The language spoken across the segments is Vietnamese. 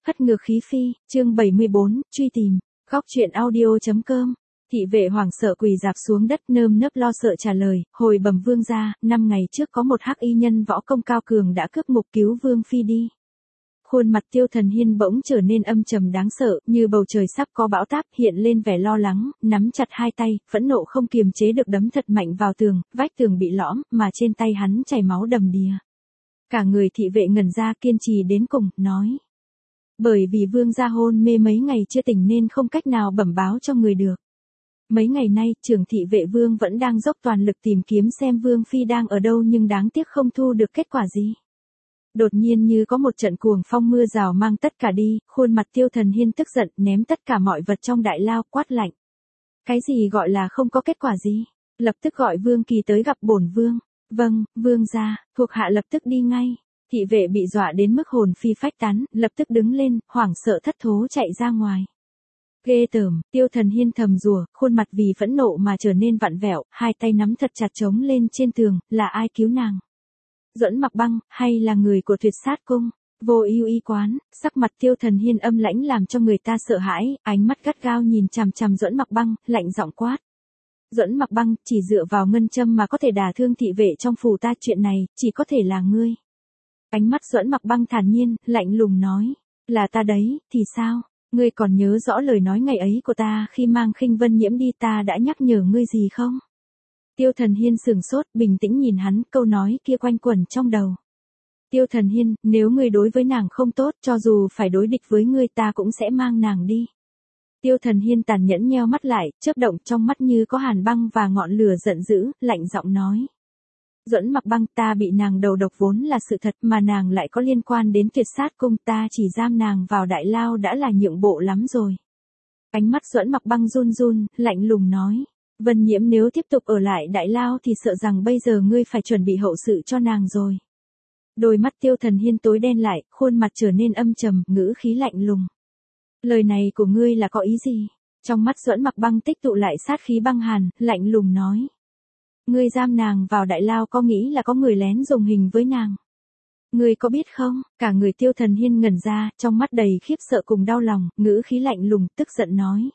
Hất ngược khí phi, chương 74, truy tìm, góc truyện audio.com. Thị vệ hoảng sợ quỳ dạp xuống đất nơm nớp lo sợ trả lời, hồi bẩm vương gia, 5 ngày trước có một hắc y nhân võ công cao cường đã cướp mục cứu vương phi đi. Khuôn mặt Tiêu Thần Hiên bỗng trở nên âm trầm đáng sợ, như bầu trời sắp có bão táp, hiện lên vẻ lo lắng, nắm chặt hai tay, phẫn nộ không kiềm chế được đấm thật mạnh vào tường, vách tường bị lõm, mà trên tay hắn chảy máu đầm đìa. Cả người thị vệ ngẩn ra kiên trì đến cùng, nói. Bởi vì vương gia hôn mê mấy ngày chưa tỉnh nên không cách nào bẩm báo cho người được. Mấy ngày nay, trưởng thị vệ vương vẫn đang dốc toàn lực tìm kiếm xem vương phi đang ở đâu nhưng đáng tiếc không thu được kết quả gì. Đột nhiên như có một trận cuồng phong mưa rào mang tất cả đi, khuôn mặt Tiêu Thần Hiên tức giận ném tất cả mọi vật trong đại lao quát lạnh. Cái gì gọi là không có kết quả gì? Lập tức gọi Vương Kỳ tới gặp bổn vương. Vâng, vương gia, thuộc hạ lập tức đi ngay. Thị vệ bị dọa đến mức hồn phi phách tán, lập tức đứng lên, hoảng sợ thất thố chạy ra ngoài. Ghê tởm, Tiêu Thần Hiên thầm rủa, khuôn mặt vì phẫn nộ mà trở nên vặn vẹo, hai tay nắm thật chặt trống lên trên tường, là ai cứu nàng? Duẫn Mặc Băng, hay là người của Tuyệt Sát Cung? Vô Ưu Y quán, sắc mặt Tiêu Thần Hiên âm lãnh làm cho người ta sợ hãi, ánh mắt gắt gao nhìn chằm chằm Duẫn Mặc Băng, lạnh giọng quát. Duẫn Mặc Băng, chỉ dựa vào ngân châm mà có thể đả thương thị vệ trong phủ ta, chuyện này chỉ có thể là ngươi. Ánh mắt Duẫn Mặc Băng thản nhiên, lạnh lùng nói, là ta đấy, thì sao? Ngươi còn nhớ rõ lời nói ngày ấy của ta khi mang Khinh Vân Nhiễm đi, ta đã nhắc nhở ngươi gì không? Tiêu Thần Hiên sừng sốt, bình tĩnh nhìn hắn, câu nói kia quanh quẩn trong đầu. Tiêu Thần Hiên, nếu ngươi đối với nàng không tốt, cho dù phải đối địch với ngươi ta cũng sẽ mang nàng đi. Tiêu Thần Hiên tàn nhẫn nheo mắt lại, chớp động trong mắt như có hàn băng và ngọn lửa giận dữ, lạnh giọng nói. Duẫn Mặc Băng, ta bị nàng đầu độc vốn là sự thật, mà nàng lại có liên quan đến Tuyệt Sát Cung, ta chỉ giam nàng vào đại lao đã là nhượng bộ lắm rồi. Ánh mắt Duẫn Mặc Băng run run, lạnh lùng nói. Vân Nhiễm nếu tiếp tục ở lại đại lao thì sợ rằng bây giờ ngươi phải chuẩn bị hậu sự cho nàng rồi. Đôi mắt Tiêu Thần Hiên tối đen lại, khuôn mặt trở nên âm trầm, ngữ khí lạnh lùng. Lời này của ngươi là có ý gì? Trong mắt Duẫn Mặc Băng tích tụ lại sát khí băng hàn, lạnh lùng nói. Ngươi giam nàng vào đại lao có nghĩ là có người lén dùng hình với nàng? Ngươi có biết không? Cả người Tiêu Thần Hiên ngẩn ra, trong mắt đầy khiếp sợ cùng đau lòng, ngữ khí lạnh lùng, tức giận nói.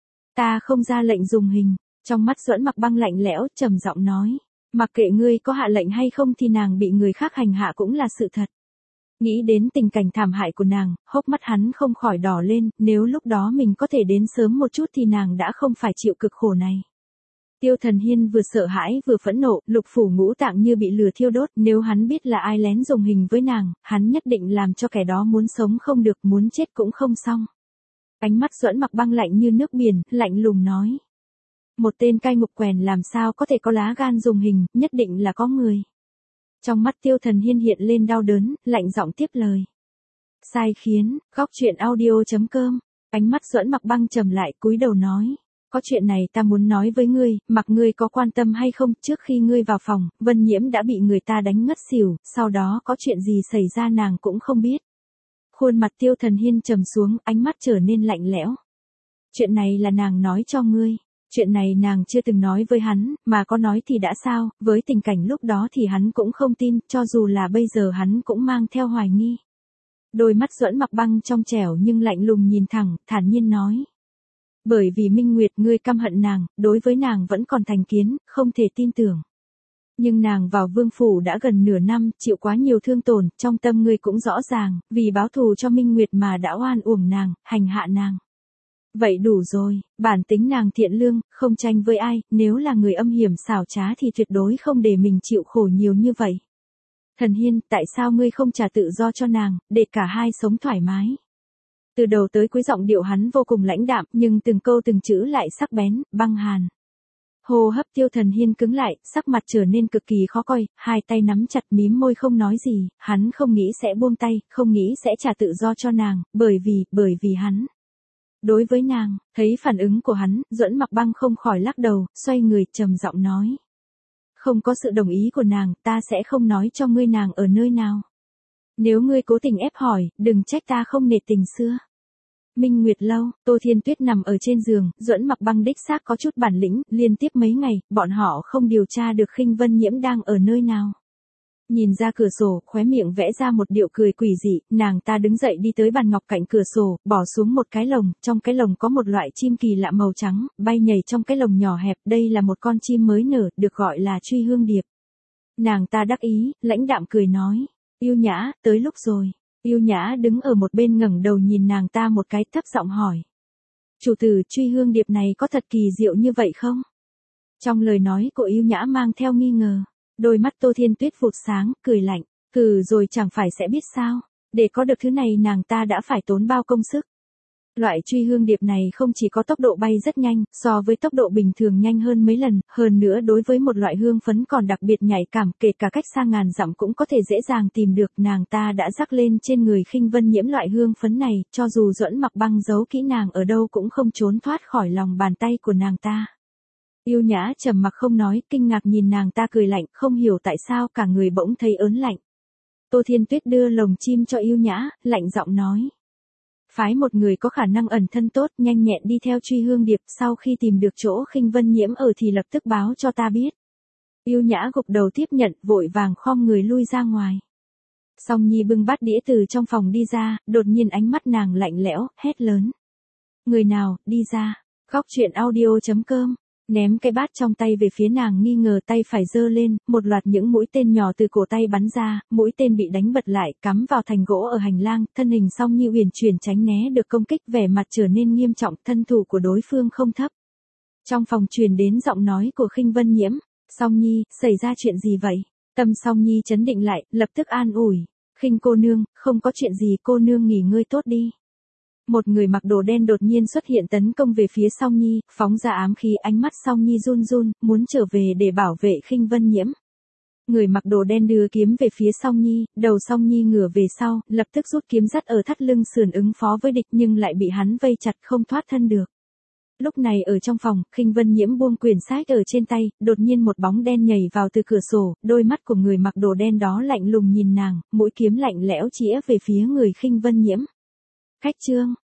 Ta không ra lệnh dùng hình. Trong mắt Duẫn Mặc Băng lạnh lẽo, trầm giọng nói. Mặc kệ ngươi có hạ lệnh hay không thì nàng bị người khác hành hạ cũng là sự thật. Nghĩ đến tình cảnh thảm hại của nàng, hốc mắt hắn không khỏi đỏ lên, nếu lúc đó mình có thể đến sớm một chút thì nàng đã không phải chịu cực khổ này. Tiêu Thần Hiên vừa sợ hãi vừa phẫn nộ, lục phủ ngũ tạng như bị lửa thiêu đốt, nếu hắn biết là ai lén dùng hình với nàng, hắn nhất định làm cho kẻ đó muốn sống không được, muốn chết cũng không xong. Ánh mắt Duẫn Mặc Băng lạnh như nước biển, lạnh lùng nói. Một tên cai ngục quèn làm sao có thể có lá gan dùng hình, nhất định là có người. Trong mắt Tiêu Thần Hiên hiện lên đau đớn, lạnh giọng tiếp lời. Sai khiến, góc truyện audio.com. Ánh mắt Duẫn Mặc Băng trầm lại, cúi đầu nói. Có chuyện này ta muốn nói với ngươi, mặc ngươi có quan tâm hay không, trước khi ngươi vào phòng, Vân Nhiễm đã bị người ta đánh ngất xỉu, sau đó có chuyện gì xảy ra nàng cũng không biết. Khuôn mặt Tiêu Thần Hiên trầm xuống, ánh mắt trở nên lạnh lẽo. Chuyện này là nàng nói cho ngươi. Chuyện này nàng chưa từng nói với hắn, mà có nói thì đã sao, với tình cảnh lúc đó thì hắn cũng không tin, cho dù là bây giờ hắn cũng mang theo hoài nghi. Đôi mắt Duẫn Mặc Băng trong trẻo nhưng lạnh lùng nhìn thẳng, thản nhiên nói. Bởi vì Minh Nguyệt ngươi căm hận nàng, đối với nàng vẫn còn thành kiến, không thể tin tưởng. Nhưng nàng vào vương phủ đã gần nửa năm, chịu quá nhiều thương tổn, trong tâm ngươi cũng rõ ràng, vì báo thù cho Minh Nguyệt mà đã oan uổng nàng, hành hạ nàng. Vậy đủ rồi, bản tính nàng thiện lương, không tranh với ai, nếu là người âm hiểm xảo trá thì tuyệt đối không để mình chịu khổ nhiều như vậy. Thần Hiên, tại sao ngươi không trả tự do cho nàng, để cả hai sống thoải mái? Từ đầu tới cuối giọng điệu hắn vô cùng lãnh đạm, nhưng từng câu từng chữ lại sắc bén, băng hàn. Hô hấp Tiêu Thần Hiên cứng lại, sắc mặt trở nên cực kỳ khó coi, hai tay nắm chặt mím môi không nói gì, hắn không nghĩ sẽ buông tay, không nghĩ sẽ trả tự do cho nàng, bởi vì hắn. Đối với nàng, thấy phản ứng của hắn, Duẫn Mặc Băng không khỏi lắc đầu, xoay người trầm giọng nói. Không có sự đồng ý của nàng, ta sẽ không nói cho ngươi nàng ở nơi nào. Nếu ngươi cố tình ép hỏi, đừng trách ta không nể tình xưa. Minh Nguyệt lâu, Tô Thiên Tuyết nằm ở trên giường, Duẫn Mặc Băng đích xác có chút bản lĩnh, liên tiếp mấy ngày, bọn họ không điều tra được Khinh Vân Nhiễm đang ở nơi nào. Nhìn ra cửa sổ, khóe miệng vẽ ra một điệu cười quỷ dị, nàng ta đứng dậy đi tới bàn ngọc cạnh cửa sổ, bỏ xuống một cái lồng, trong cái lồng có một loại chim kỳ lạ màu trắng, bay nhảy trong cái lồng nhỏ hẹp, đây là một con chim mới nở, được gọi là truy hương điệp. Nàng ta đắc ý, lãnh đạm cười nói, Yêu Nhã, tới lúc rồi. Yêu Nhã đứng ở một bên ngẩng đầu nhìn nàng ta một cái, thấp giọng hỏi. Chủ tử, truy hương điệp này có thật kỳ diệu như vậy không? Trong lời nói của Yêu Nhã mang theo nghi ngờ. Đôi mắt Tô Thiên Tuyết vụt sáng, cười lạnh, rồi chẳng phải sẽ biết sao, để có được thứ này nàng ta đã phải tốn bao công sức. Loại truy hương điệp này không chỉ có tốc độ bay rất nhanh, so với tốc độ bình thường nhanh hơn mấy lần, hơn nữa đối với một loại hương phấn còn đặc biệt nhạy cảm, kể cả cách xa ngàn dặm cũng có thể dễ dàng tìm được. Nàng ta đã rắc lên trên người Khinh Vân Nhiễm loại hương phấn này, cho dù Duẫn Mặc Băng giấu kỹ nàng ở đâu cũng không trốn thoát khỏi lòng bàn tay của nàng ta. Yêu Nhã trầm mặc không nói, kinh ngạc nhìn nàng ta cười lạnh, không hiểu tại sao cả người bỗng thấy ớn lạnh. Tô Thiên Tuyết đưa lồng chim cho Yêu Nhã, lạnh giọng nói. Phái một người có khả năng ẩn thân tốt, nhanh nhẹn đi theo truy hương điệp, sau khi tìm được chỗ Khinh Vân Nhiễm ở thì lập tức báo cho ta biết. Yêu Nhã gục đầu tiếp nhận, vội vàng khom người lui ra ngoài. Song Nhi bưng bát đĩa từ trong phòng đi ra, đột nhiên ánh mắt nàng lạnh lẽo, hét lớn. Người nào, đi ra. Góc truyện audio.com. Ném cái bát trong tay về phía nàng, nghi ngờ tay phải giơ lên, một loạt những mũi tên nhỏ từ cổ tay bắn ra, mũi tên bị đánh bật lại, cắm vào thành gỗ ở hành lang, thân hình Song Nhi uyển chuyển tránh né được công kích, vẻ mặt trở nên nghiêm trọng, thân thủ của đối phương không thấp. Trong phòng truyền đến giọng nói của Khinh Vân Nhiễm, Song Nhi, xảy ra chuyện gì vậy? Tâm Song Nhi chấn định lại, lập tức an ủi, Khinh cô nương, không có chuyện gì, cô nương nghỉ ngơi tốt đi. Một người mặc đồ đen đột nhiên xuất hiện tấn công về phía Song Nhi, phóng ra ám khí, ánh mắt Song Nhi run run, muốn trở về để bảo vệ Khinh Vân Nhiễm. Người mặc đồ đen đưa kiếm về phía Song Nhi, đầu Song Nhi ngửa về sau, lập tức rút kiếm dắt ở thắt lưng sườn ứng phó với địch nhưng lại bị hắn vây chặt không thoát thân được. Lúc này ở trong phòng, Khinh Vân Nhiễm buông quyển sách ở trên tay, đột nhiên một bóng đen nhảy vào từ cửa sổ, đôi mắt của người mặc đồ đen đó lạnh lùng nhìn nàng, mũi kiếm lạnh lẽo chĩa về phía người Khinh Vân Nhiễm. Khách trương,